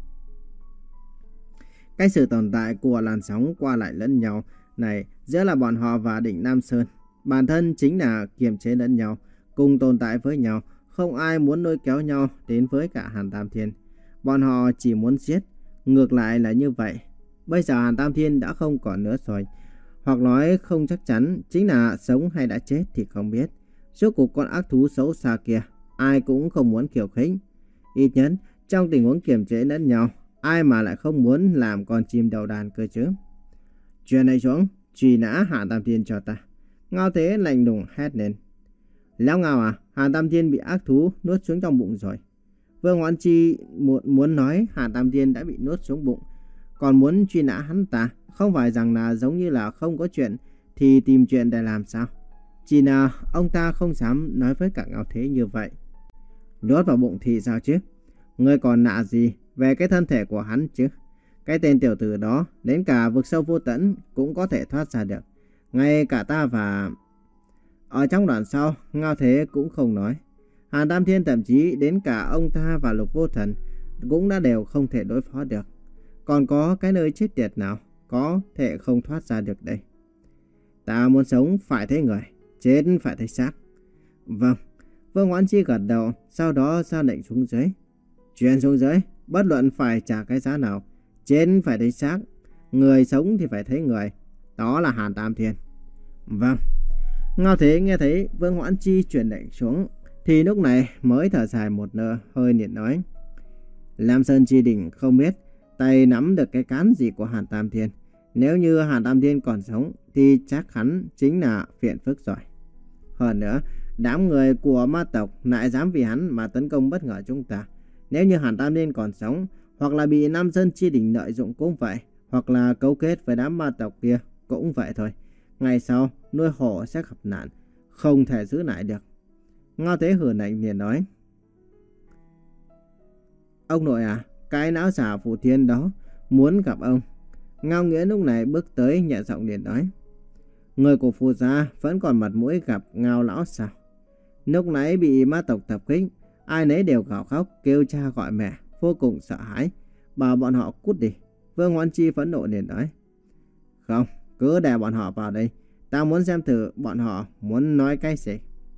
Cái sự tồn tại của làn sóng qua lại lẫn nhau này giữa là bọn họ và đỉnh Nam Sơn, bản thân chính là kiềm chế lẫn nhau, cùng tồn tại với nhau, không ai muốn lôi kéo nhau đến với cả Hàn Tam Thiên. Bọn họ chỉ muốn giết, ngược lại là như vậy. Bây giờ Hàn Tam Thiên đã không còn nữa rồi, hoặc nói không chắc chắn chính là sống hay đã chết thì không biết. Rốt cuộc con ác thú xấu xa kia, ai cũng không muốn khiêu khích. Ít nhất trong tình huống kiềm chế lẫn nhau, ai mà lại không muốn làm con chim đầu đàn cơ chứ? Chuyện này xuống, truy nã Hàn Tam Thiên cho ta. Ngao Thế lạnh lùng hét lên. Lão Ngao à, Hàn Tam Thiên bị ác thú nuốt xuống trong bụng rồi. Vương Hoãn Chi muốn, muốn nói Hàn Tam Thiên đã bị nuốt xuống bụng, còn muốn truy nã hắn ta, không phải rằng là giống như là không có chuyện thì tìm chuyện để làm sao? Chỉ là ông ta không dám nói với cả Ngao Thế như vậy. Nuốt vào bụng thì sao chứ? Ngươi còn lạ gì về cái thân thể của hắn chứ? Cái tên tiểu tử đó đến cả vực sâu vô tận cũng có thể thoát ra được. Ngay cả ta và... Ở trong đoạn sau, Ngao Thế cũng không nói. Hàn Tam Thiên thậm chí đến cả ông ta và Lục Vô Thần cũng đã đều không thể đối phó được. Còn có cái nơi chết tiệt nào có thể không thoát ra được đây? Ta muốn sống phải thấy người, chết phải thấy xác. Vâng, Vương Hoãn Chi gật đầu, sau đó ra lệnh xuống dưới. Truyền xuống dưới, bất luận phải trả cái giá nào, chết phải thấy xác, người sống thì phải thấy người. Đó là Hàn Tam Thiên. Vâng. Ngao Thế nghe thấy Vương Hoãn Chi truyền lệnh xuống, thì lúc này mới thở dài một nửa, hơi niệm nói. Lam Sơn Chi Đỉnh không biết tay nắm được cái cán gì của Hàn Tam Thiên. Nếu như Hàn Tam Thiên còn sống thì chắc hắn chính là phiền phức rồi. Hơn nữa, đám người của ma tộc lại dám vì hắn mà tấn công bất ngờ chúng ta. Nếu như Hàn Tam Thiên còn sống, hoặc là bị Nam Sơn Chi Đỉnh lợi dụng cũng vậy, hoặc là cấu kết với đám ma tộc kia cũng vậy thôi. Ngày sau, nuôi hổ sẽ gặp nạn, không thể giữ lại được. Ngao Thế hừ lạnh liền nói. Ông nội à, cái não giả Phù Thiên đó muốn gặp ông. Ngao Nghĩa lúc này bước tới nhẹ giọng liền nói. Người của Phù gia vẫn còn mặt mũi gặp Ngao lão sao? Lúc nãy bị ma tộc tập kích, ai nấy đều gào khóc kêu cha gọi mẹ, vô cùng sợ hãi, bảo bọn họ cút đi. Vương Hoãn Chi phẫn nộ liền nói. Không, cứ để bọn họ vào đây, Ta muốn xem thử bọn họ muốn nói cái gì.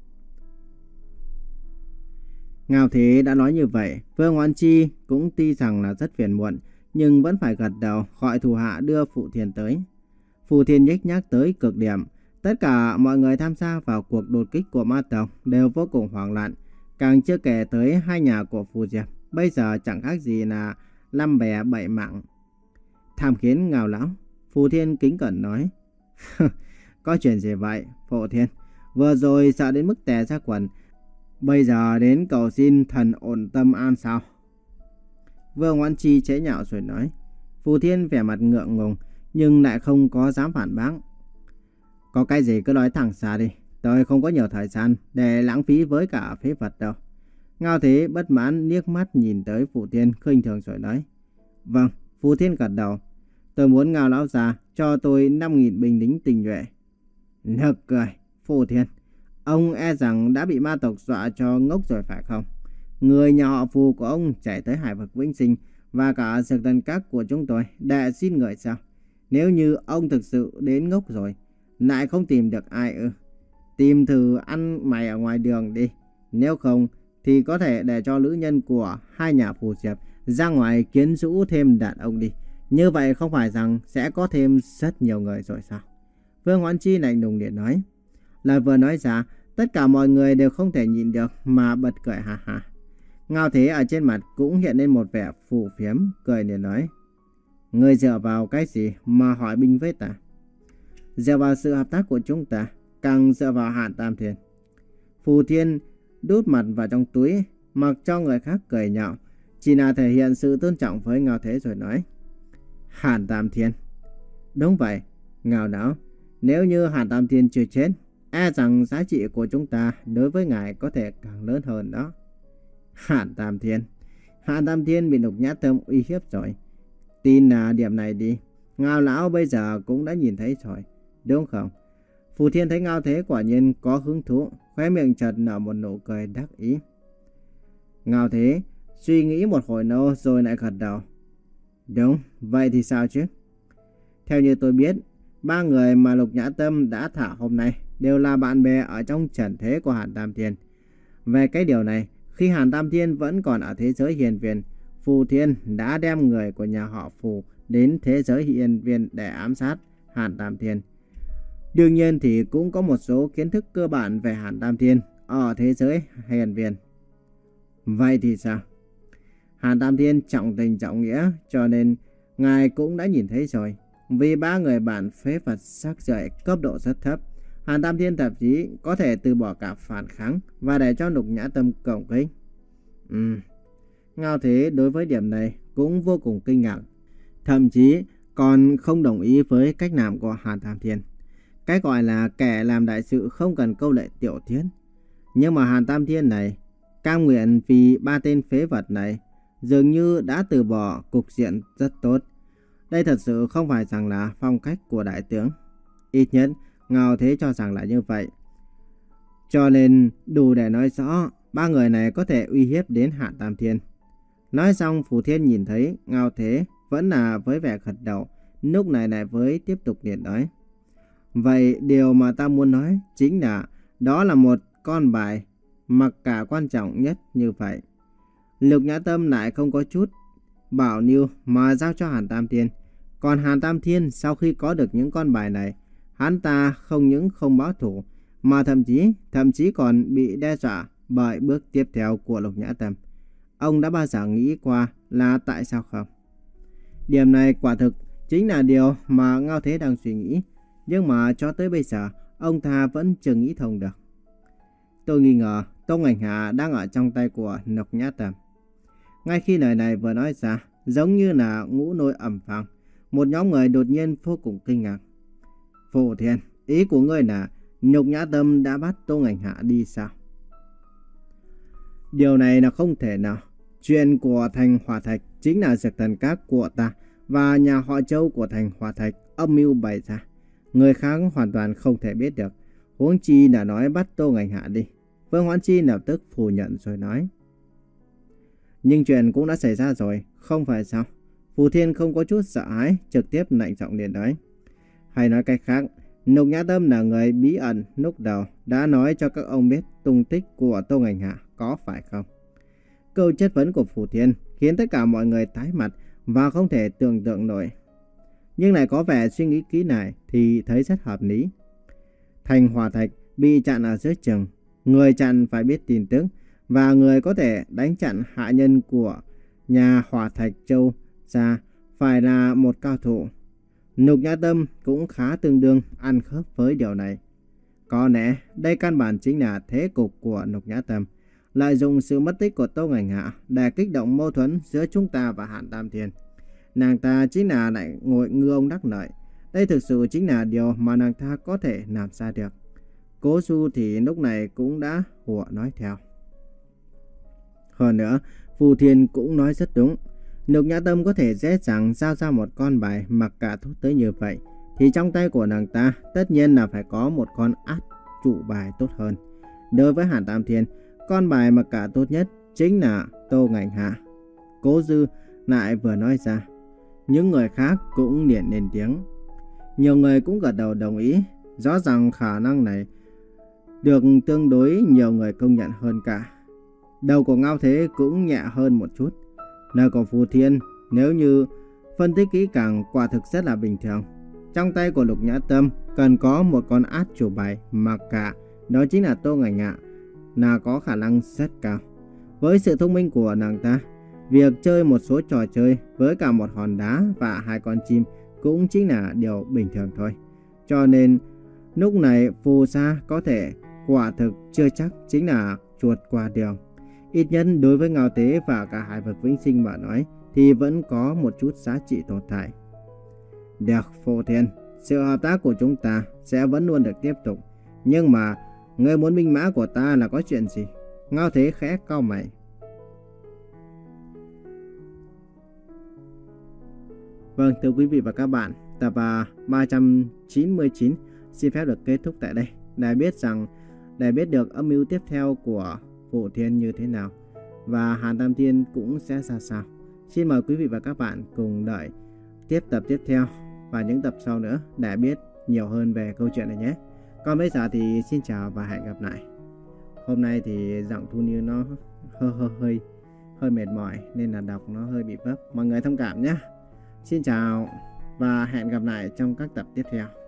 Ngao Thế đã nói như vậy, Vương Hoán Chi cũng tuy rằng là rất phiền muộn, nhưng vẫn phải gật đầu gọi thủ hạ đưa Phụ Thiên tới. Phụ Thiên nhếch nhác tới cực điểm. Tất cả mọi người tham gia vào cuộc đột kích của ma tộc đều vô cùng hoảng loạn. Càng chưa kể tới hai nhà của Phù Diệp, bây giờ chẳng khác gì là năm bè bảy mạng. Tham kiến Ngao lão, Phù Thiên kính cẩn nói. Có chuyện gì vậy, Phụ Thiên? Vừa rồi sợ đến mức tè ra quần, bây giờ đến cầu xin thần ổn tâm an sao? Vương Hoán Chi chế nhạo rồi nói. Phù Thiên vẻ mặt ngượng ngùng, nhưng lại không có dám phản bác. Có cái gì cứ nói thẳng ra đi, tôi không có nhiều thời gian để lãng phí với cả phế vật đâu. Ngao Thế bất mãn liếc mắt nhìn tới Phù Thiên khinh thường rồi nói. Vâng, Phù Thiên gật đầu. Tôi muốn Ngao lão già cho tôi năm nghìn binh lính tinh nhuệ. Nực cười, Phù Thiên. Ông e rằng đã bị ma tộc dọa cho ngốc rồi phải không? Người nhà họ Phù của ông chạy tới hải vực vĩnh sinh và cả Dược Thần Các của chúng tôi để xin người sao? Nếu như ông thực sự đến ngốc rồi, lại không tìm được ai ư? Tìm thử ăn mày ở ngoài đường đi. Nếu không thì có thể để cho nữ nhân của hai nhà Phù Diệp ra ngoài kiến rũ thêm đàn ông đi. Như vậy không phải rằng sẽ có thêm rất nhiều người rồi sao? Vương Hoán Chi lạnh lùng điện nói. Lời vừa nói ra, tất cả mọi người đều không thể nhịn được mà bật cười ha ha. Ngao Thế ở trên mặt cũng hiện lên một vẻ phù phiếm, cười liền nói. Ngươi dựa vào cái gì mà hỏi binh với ta? Dựa vào sự hợp tác của chúng ta, càng dựa vào Hàn Tam Thiên. Phù Thiên đút mặt vào trong túi, mặc cho người khác cười nhạo, chỉ là thể hiện sự tôn trọng với Ngao Thế rồi nói. Hàn Tam Thiên. Đúng vậy, Ngao lão, nếu như Hàn Tam Thiên chưa chết, e rằng giá trị của chúng ta đối với ngài có thể càng lớn hơn đó. Hàn Tam Thiên. Hàn Tam Thiên bị Lục Nhã Tâm uy hiếp rồi. Tin là điểm này đi. Ngao lão bây giờ cũng đã nhìn thấy rồi, đúng không? Phù Thiên thấy Ngao Thế quả nhiên có hứng thú, khóe miệng chợt nở một nụ cười đắc ý. Ngao Thế suy nghĩ một hồi lâu rồi lại gật đầu. Đúng, vậy thì sao chứ? Theo như tôi biết, ba người mà Lục Nhã Tâm đã thả hôm nay đều là bạn bè ở trong trần thế của Hàn Tam Thiên. Về cái điều này, khi Hàn Tam Thiên vẫn còn ở thế giới hiền viên, Phù Thiên đã đem người của nhà họ Phù đến thế giới hiền viên để ám sát Hàn Tam Thiên. Đương nhiên thì cũng có một số kiến thức cơ bản về Hàn Tam Thiên ở thế giới hiền viên. Vậy thì sao? Hàn Tam Thiên trọng tình trọng nghĩa, cho nên ngài cũng đã nhìn thấy rồi. Vì ba người bạn phế vật sắc rưởi cấp độ rất thấp, Hàn Tam Thiên thậm chí có thể từ bỏ cả phản kháng và để cho Lục Nhã Tâm cộng kích. Ừm, Ngao Thế đối với điểm này cũng vô cùng kinh ngạc, thậm chí còn không đồng ý với cách làm của Hàn Tam Thiên. Cái gọi là kẻ làm đại sự không cần câu lệ tiểu tiết. Nhưng mà Hàn Tam Thiên này cam nguyện vì ba tên phế vật này dường như đã từ bỏ cục diện rất tốt. Đây thật sự không phải rằng là phong cách của đại tướng. Ít nhất Ngao Thế cho rằng là như vậy. Cho nên đủ để nói rõ ba người này có thể uy hiếp đến Hàn Tam Thiên. Nói xong, Phù Thiên nhìn thấy Ngao Thế vẫn là với vẻ gật đầu, lúc này lại với tiếp tục liền nói. Vậy điều mà ta muốn nói chính là đó là một con bài mặc cả quan trọng nhất như vậy. Lục Nhã Tâm lại không có chút bảo lưu mà giao cho Hàn Tam Thiên. Còn Hàn Tam Thiên sau khi có được những con bài này, hắn ta không những không báo thủ mà thậm chí thậm chí còn bị đe dọa bởi bước tiếp theo của Lục Nhã Tâm. Ông đã bao giờ nghĩ qua là tại sao không? Điểm này quả thực chính là điều mà Ngao Thế đang suy nghĩ, nhưng mà cho tới bây giờ ông ta vẫn chưa nghĩ thông được. Tôi nghi ngờ Tông Ảnh Hạ đang ở trong tay của Lục Nhã Tâm. Ngay khi lời này vừa nói ra, giống như là ngũ nôi ầm vang, một nhóm người đột nhiên vô cùng kinh ngạc. Phù Thiên, ý của ngươi là Lục Nhã Tâm đã bắt Tông Ảnh Hạ đi sao? Điều này là không thể nào. Chuyện của thành Hỏa Thạch chính là Dược Thần Các của ta và nhà họ Châu của thành Hỏa Thạch âm mưu bày ra. Người khác hoàn toàn không thể biết được. Huống chi đã nói bắt Tông Ảnh Hạ đi. Vương Hoán Chi lập tức phủ nhận rồi nói. Nhưng chuyện cũng đã xảy ra rồi, không phải sao? Phù Thiên không có chút sợ hãi, trực tiếp lạnh giọng liền nói. Hay nói cách khác, Nục Nhã Tâm là người bí ẩn lúc đầu đã nói cho các ông biết tung tích của Tô Ngành Hạ, có phải không? Câu chất vấn của Phù Thiên khiến tất cả mọi người tái mặt và không thể tưởng tượng nổi. Nhưng lại có vẻ suy nghĩ kỹ lại thì thấy rất hợp lý. Thành hỏa thạch bị chặn ở giữa chừng, người chặn phải biết tin tức và người có thể đánh chặn hạ nhân của nhà Hỏa Thạch Châu ra phải là một cao thủ. Nục Nhã Tâm cũng khá tương đương ăn khớp với điều này. Có lẽ đây căn bản chính là thế cục của Nục Nhã Tâm, lợi dụng sự mất tích của Tô Ngành Hạ để kích động mâu thuẫn giữa chúng ta và Hàn Tam Thiên. Nàng ta chính là lại ngồi ngư ông đắc lợi. Đây thực sự chính là điều mà nàng ta có thể làm ra được. Cố Du thì lúc này cũng đã hùa nói theo. Hơn nữa, Phù Thiên cũng nói rất đúng. Nục Nhã Tâm có thể dễ dàng giao ra một con bài mặc cả tốt tới như vậy, thì trong tay của nàng ta tất nhiên là phải có một con át trụ bài tốt hơn. Đối với Hàn Tam Thiên, con bài mặc cả tốt nhất chính là Tô Ngành Hạ. Cố Dư lại vừa nói ra. Những người khác cũng liền lên tiếng. Nhiều người cũng gật đầu đồng ý. Rõ ràng khả năng này được tương đối nhiều người công nhận hơn cả. Đầu của Ngao Thế cũng nhẹ hơn một chút. Lời của Phù Thiên nếu như phân tích kỹ càng quả thực rất là bình thường. Trong tay của Lục Nhã Tâm cần có một con át chủ bài mặc cả, đó chính là Tô Ngành Hạ, là có khả năng rất cao. Với sự thông minh của nàng ta, việc chơi một số trò chơi với cả một hòn đá và hai con chim cũng chính là điều bình thường thôi. Cho nên lúc này Phù Sa có thể quả thực chưa chắc chính là chuột qua đường. Ít nhất đối với Ngao Tế và cả Hải Vực Vĩnh Sinh mà nói thì vẫn có một chút giá trị tồn tại. Được, Phù Thiên, sự hợp tác của chúng ta sẽ vẫn luôn được tiếp tục. Nhưng mà ngươi muốn binh mã của ta là có chuyện gì? Ngao Thế khẽ cau mày. Vâng, thưa quý vị và các bạn, tập ba trăm chín mươi chín xin phép được kết thúc tại đây. Để biết rằng, để biết được âm mưu tiếp theo của Phù Thiên như thế nào và Hàn Tam Thiên cũng sẽ ra sao. Xin mời quý vị và các bạn cùng đợi tiếp tập tiếp theo và những tập sau nữa để biết nhiều hơn về câu chuyện này nhé. Còn bây giờ thì xin chào và hẹn gặp lại. Hôm nay thì giọng Thu Niu nó hơi hơi hơi hơi mệt mỏi nên là đọc nó hơi bị vấp. Mọi người thông cảm nhé. Xin chào và hẹn gặp lại trong các tập tiếp theo.